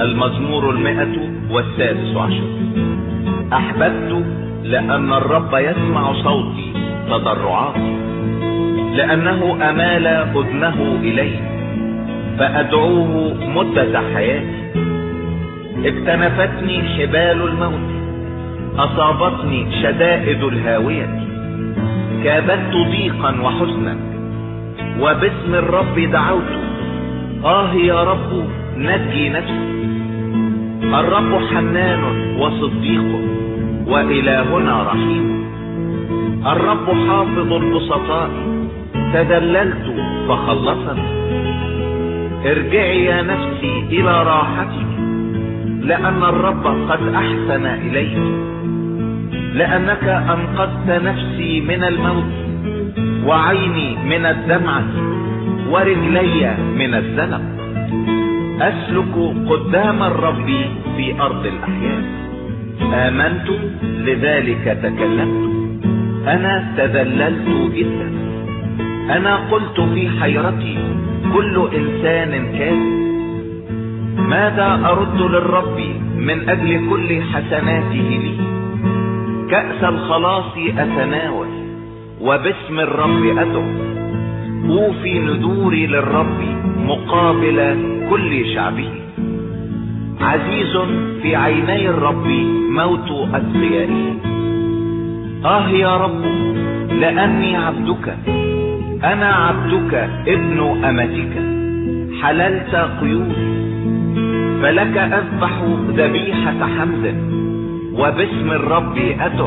المزمور 116. أحببت لأن الرب يسمع صوتي تضرعاتي، لأنه أمال أذنه إلي فأدعوه مدة حياتي. اكتنفتني حبال الموت، أصابتني شدائد الهاوية، كابدت ضيقا وحزنا وباسم الرب دعوت. يا رب نجي نفسي. الرب حنان وصديق وإلهنا رحيم. الرب حافظ البسطاء، تدللت فخلصني. ارجعي يا نفسي إلى راحتك، لأن الرب قد أحسن إليك. لأنك أنقذت نفسي من الموت، وعيني من الدمعة، ورجلي من الزلق. أسلك قدام الرب في أرض الأحياء. آمنت لذلك تكلمت، أنا تذللت جدا. أنا قلت في حيرتي كل إنسان كاذب. ماذا أرد للرب من أجل كل حسناته لي؟ كأس الخلاص أتناول وباسم الرب أدعو. أوفي ندوري للرب مقابل كل شعبه. عزيز في عيني الرب موت أتقيائه. يا رب لأني عبدك، أنا عبدك ابن أمتك. حللت قيودي، فلك أذبح ذبيحة حمد وباسم الرب أدعو.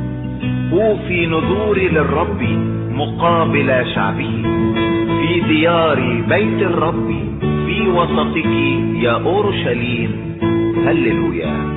أوفي نذوري للرب مقابل شعبه. في ديار بيت الرب في وسطك يا أورشليم. هللويا.